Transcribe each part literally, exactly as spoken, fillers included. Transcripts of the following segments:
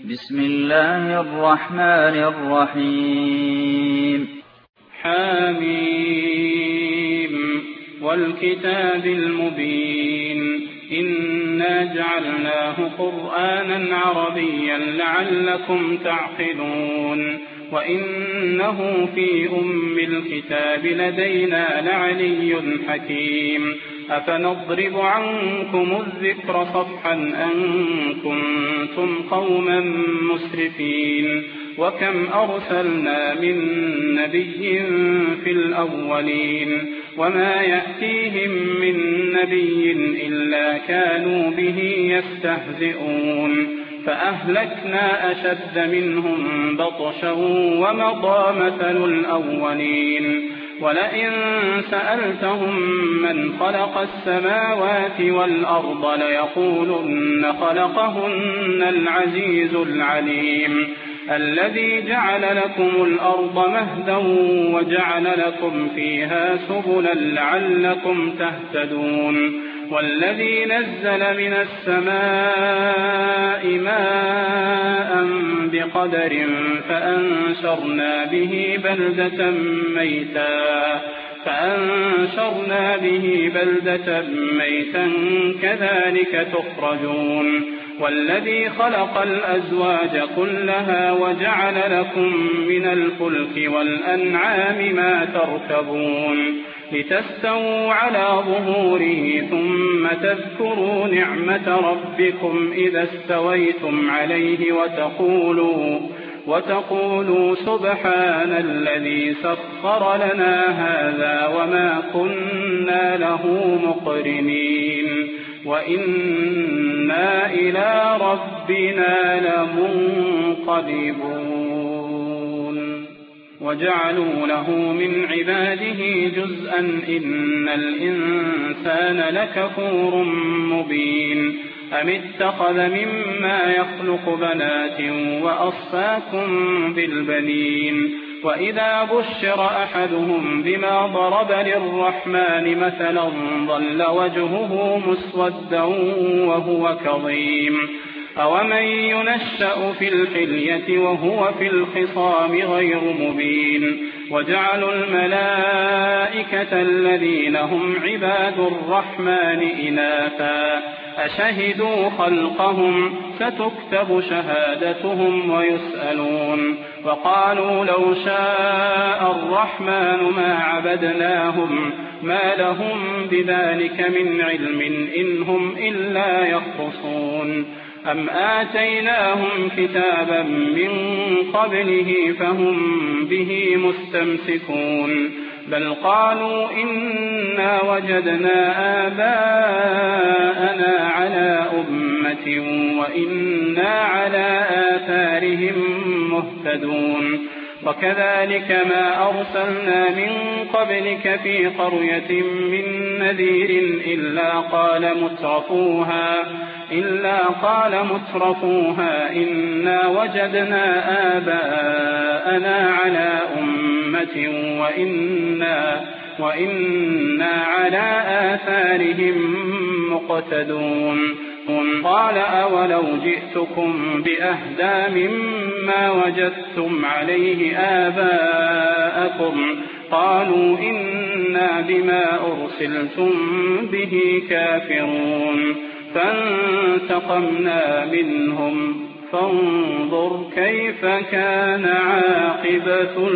بسم الله الرحمن الرحيم. حميم والكتاب المبين إنا جعلناه قرآنا عربيا لعلكم تعقلون وإنه في أم الكتاب لدينا لعلي حكيم أفنضرب عنكم الذكر صفحا أن كنتم قوما مسرفين وكم أرسلنا من نبي في الأولين وما يأتيهم من نبي إلا كانوا به يستهزئون فأهلكنا أشد منهم بطشا ومضى مثل الأولين ولئن سألتهم من خلق السماوات والأرض ليقولن خلقهن العزيز العليم الذي جعل لكم الأرض مهدا وجعل لكم فيها سبلا لعلكم تهتدون والذي نزل من السماء ماء بقدر فأنشرنا به بلدة ميتا فأنشرنا به بلدة ميتا كذلك تخرجون والذي خلق الأزواج كلها وجعل لكم من الفلك والأنعام ما تركبون لتستووا على ظهوره ثم تذكروا نعمة ربكم إذا استويتم عليه وتقولوا وتقولوا سبحان الذي سخر لنا هذا وما كنا له مقرنين وإنا إلى ربنا لمنقلبون وجعلوا له من عباده جزءا إن الإنسان لكفور مبين أم اتخذ مما يخلق بنات وأصفاكم بالبنين وإذا بشر أحدهم بما ضرب للرحمن مثلا ظل وجهه مسودا وهو كظيم أومن ينشأ في الحلية وهو في الخصام غير مبين وجعلوا الملائكة الذين هم عباد الرحمن إناثا أشهدوا خلقهم ستكتب شهادتهم ويسألون وقالوا لو شاء الرحمن ما عبدناهم ما لهم بذلك من علم إن هم إلا يخرصون أم آتيناهم كتابا من قبله فهم به مستمسكون بل قالوا إنا وجدنا آباءنا على أمة وإنا على آثارهم مهتدون وكذلك ما أرسلنا من قبلك في قرية من نذير إلا قال مترفوها إلا قال مترفوها إنا وجدنا آباءنا على أمة وإنا, وإنا على آثارهم مقتدون قال أولو جئتكم بأهدى مما وجدتم عليه آباءكم قالوا إنا بما أرسلتم به كافرون فانتقمنا منهم فانظر كيف كان عاقبة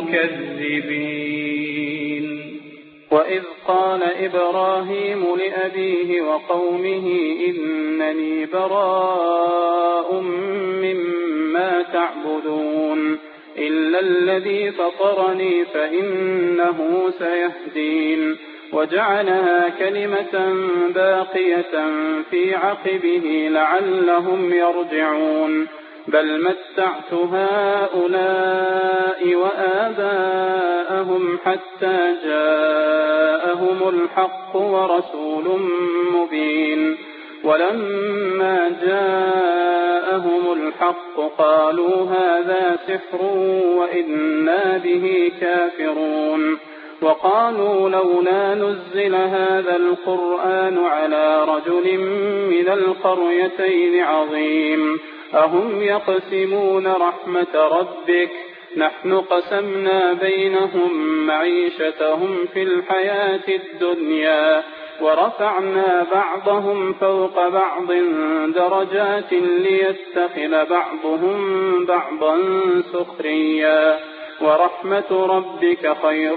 المكذبين وإذ قال إبراهيم لأبيه وقومه إنني براء مما تعبدون إلا الذي فطرني فإنه سيهدين وجعلها كلمة باقية في عقبه لعلهم يرجعون بل متعت هؤلاء وآباءهم حتى جاءهم الحق ورسول مبين ولما جاءهم الحق قالوا هذا سحر وإنا به كافرون وقالوا لولا نزل هذا القرآن على رجل من القريتين عظيم أهم يقسمون رحمة ربك نحن قسمنا بينهم معيشتهم في الحياة الدنيا ورفعنا بعضهم فوق بعض درجات ليتخذ بعضهم بعضا سخريا ورحمة ربك خير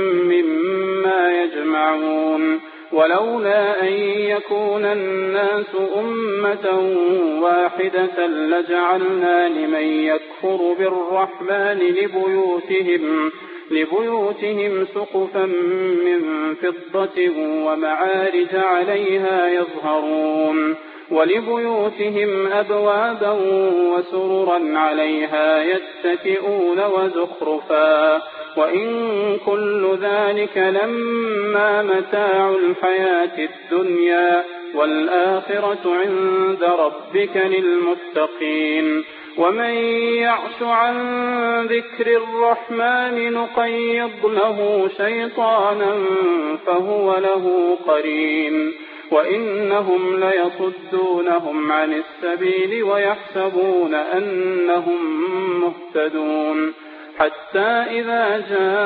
مما يجمعون ولولا أن يكون الناس أمة واحدة لجعلنا لمن يكفر بالرحمن لبيوتهم, لبيوتهم سقفا من فضة ومعارج عليها يظهرون ولبيوتهم أبوابا وسررا عليها يتكئون وزخرفا وإن كل ذلك لما متاع الحياة الدنيا والآخرة عند ربك للمتقين ومن يعش عن ذكر الرحمن نقيض له شيطانا فهو له قرين وإنهم ليصدونهم عن السبيل ويحسبون أنهم مهتدون حتى إذا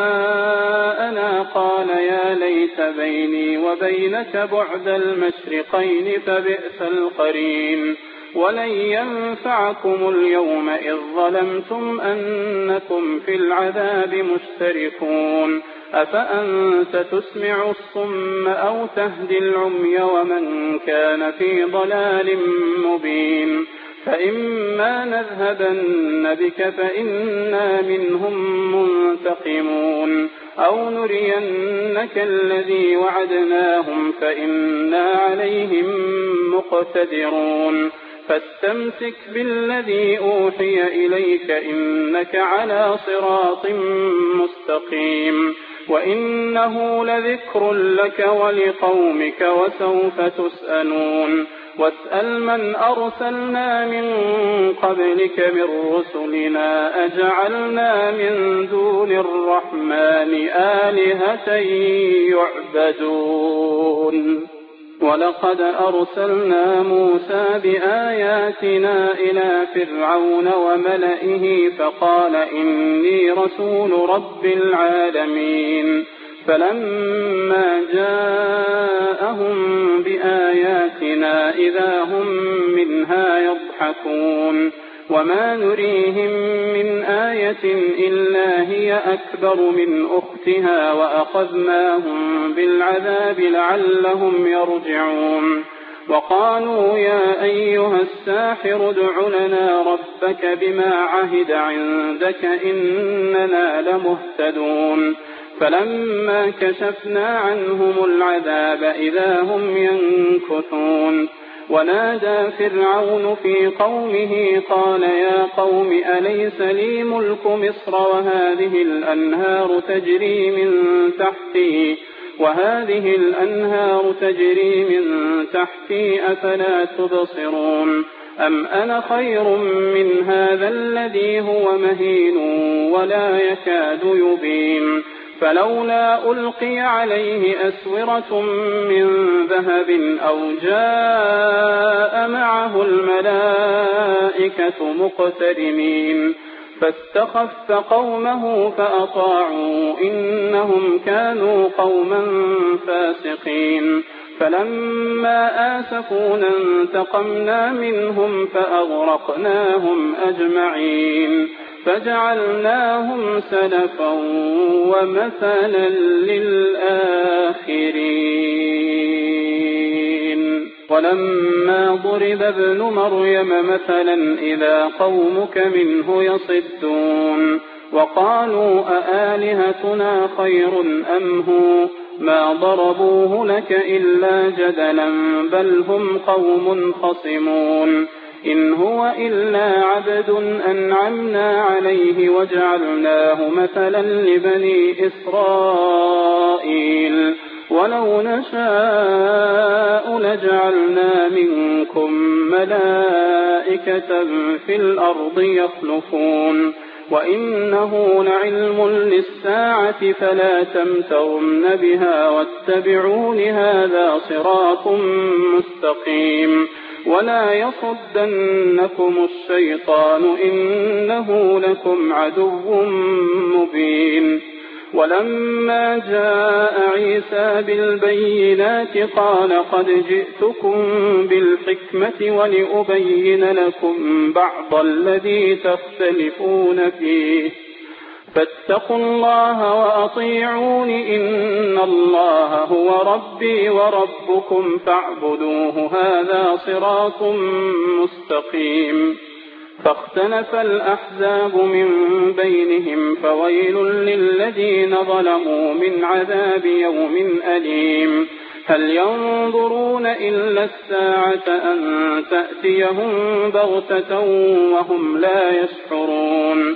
جاءنا قال يا ليت بيني وبينك بعد المشرقين فبئس القرين ولن ينفعكم اليوم إذ ظلمتم أنكم في العذاب مشتركون أفأنت تسمع الصم أو تهدي العمي ومن كان في ضلال مبين فإما نذهبن بك فإنا منهم منتقمون أو نرينك الذي وعدناهم فإنا عليهم مقتدرون فاستمسك بالذي أوحي إليك إنك على صراط مستقيم وإنه لذكر لك ولقومك وسوف تسألون واسأل من أرسلنا من قبلك من رسلنا أجعلنا من دون الرحمن آلهة يعبدون ولقد أرسلنا موسى بآياتنا إلى فرعون وملئه فقال إني رسول رب العالمين فلما جاءهم بآياتنا إذا هم منها يضحكون وما نريهم من آية إلا هي أكبر من أختها وأخذناهم بالعذاب لعلهم يرجعون وقالوا يا أيها الساحر ادع لنا ربك بما عهد عندك إننا لمهتدون فلما كشفنا عنهم العذاب إذا هم ينكثون ونادى فرعون في قومه قال يا قوم أليس لي ملك مصر وهذه الأنهار تجري من تحتي وهذه الأنهار تجري من تحتي أفلا تبصرون أم أنا خير من هذا الذي هو مهين ولا يكاد يبين فلولا ألقي عليه أسورة من ذهب أو جاء معه الملائكة مقترنين فاستخف قومه فأطاعوا إنهم كانوا قوما فاسقين فلما آسفونا انتقمنا منهم فأغرقناهم أجمعين فجعلناهم سلفا ومثلا للآخرين ولما ضرب ابن مريم مثلا إذا قومك منه يصدون وقالوا أآلهتنا خير أم هو ما ضربوه لك إلا جدلا بل هم قوم خصمون إن هو إلا عبد أنعمنا عليه وجعلناه مثلا لبني إسرائيل ولو نشاء لجعلنا منكم ملائكة في الأرض يخلفون وإنه لعلم للساعة فلا تمترن بها واتبعون هذا صراط مستقيم ولا يصدنكم الشيطان إنه لكم عدو مبين. ولما جاء عيسى بالبينات قال قد جئتكم بالحكمة ولأبين لكم بعض الذي تختلفون فيه فاتقوا الله وأطيعون إن الله هو ربي وربكم فاعبدوه هذا صراط مستقيم. فاختلف الأحزاب من بينهم فويل للذين ظلموا من عذاب يوم أليم. هل ينظرون إلا الساعة أن تأتيهم بغتة وهم لا يشعرون.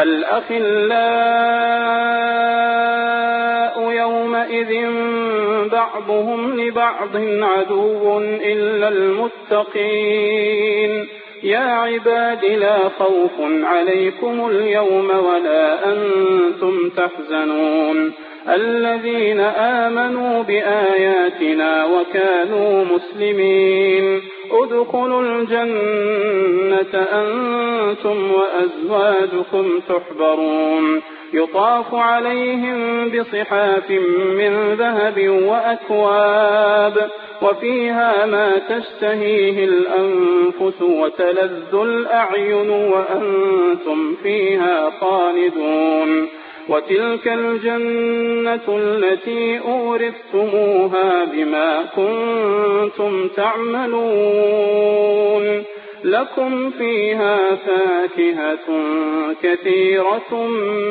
الأخلاء يومئذ بعضهم لبعض عدو إلا المتقين. يا عباد لا خوف عليكم اليوم ولا أنتم تحزنون الذين آمنوا بآياتنا وكانوا مسلمين ادخلوا الجنة أنتم وأزواجكم تحبرون يطاف عليهم بصحاف من ذهب وأكواب وفيها ما تشتهيه الأنفس وتلذ الأعين وأنتم فيها خالدون. وتلك الجنة التي أورثتموها بما كنتم تعملون لكم فيها فاكهة كثيرة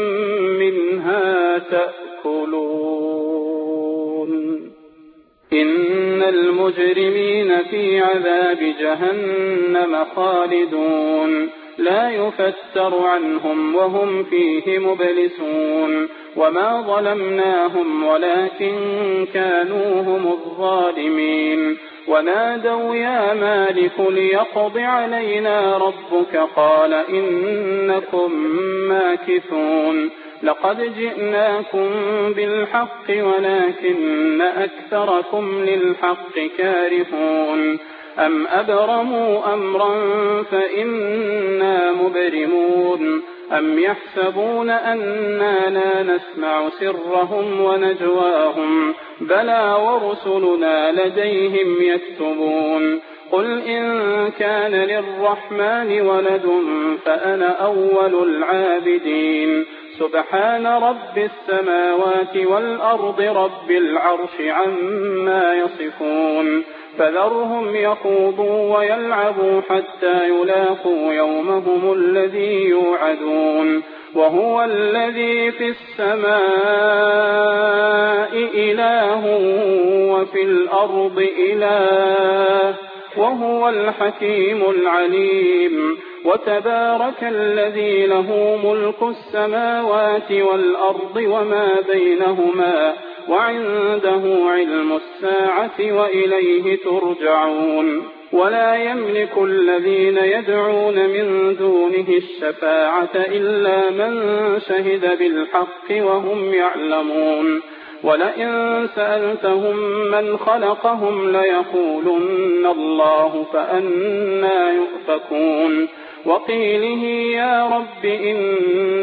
منها تأكلون. إن المجرمين في عذاب جهنم خالدون لا يفتر عنهم وهم فيه مبلسون. وما ظلمناهم ولكن كانوا هم الظالمين. ونادوا يا مالك ليقض علينا ربك قال إنكم ماكثون. لقد جئناكم بالحق ولكن أكثركم للحق كارهون. أم أبرموا أمرا فإنا مبرمون. أم يحسبون أننا لا نسمع سرهم ونجواهم بلى ورسلنا لديهم يكتبون. قل إن كان للرحمن ولد فأنا أول العابدين. سبحان رب السماوات والأرض رب العرش عما يصفون. فذرهم يخوضوا ويلعبوا حتى يلاقوا يومهم الذي يوعدون. وهو الذي في السماء إله وفي الأرض إله وهو الحكيم العليم. وتبارك الذي له ملك السماوات والأرض وما بينهما وعنده علم الساعة وإليه ترجعون. ولا يملك الذين يدعون من دونه الشفاعة إلا من شهد بالحق وهم يعلمون. ولئن سألتهم من خلقهم ليقولن الله فأنى يؤفكون. وقيله يا رب إن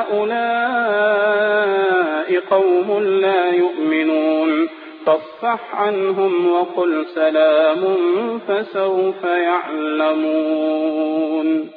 هؤلاء قوم لا يؤمنون فاصفح عنهم وقل سلام فسوف يعلمون.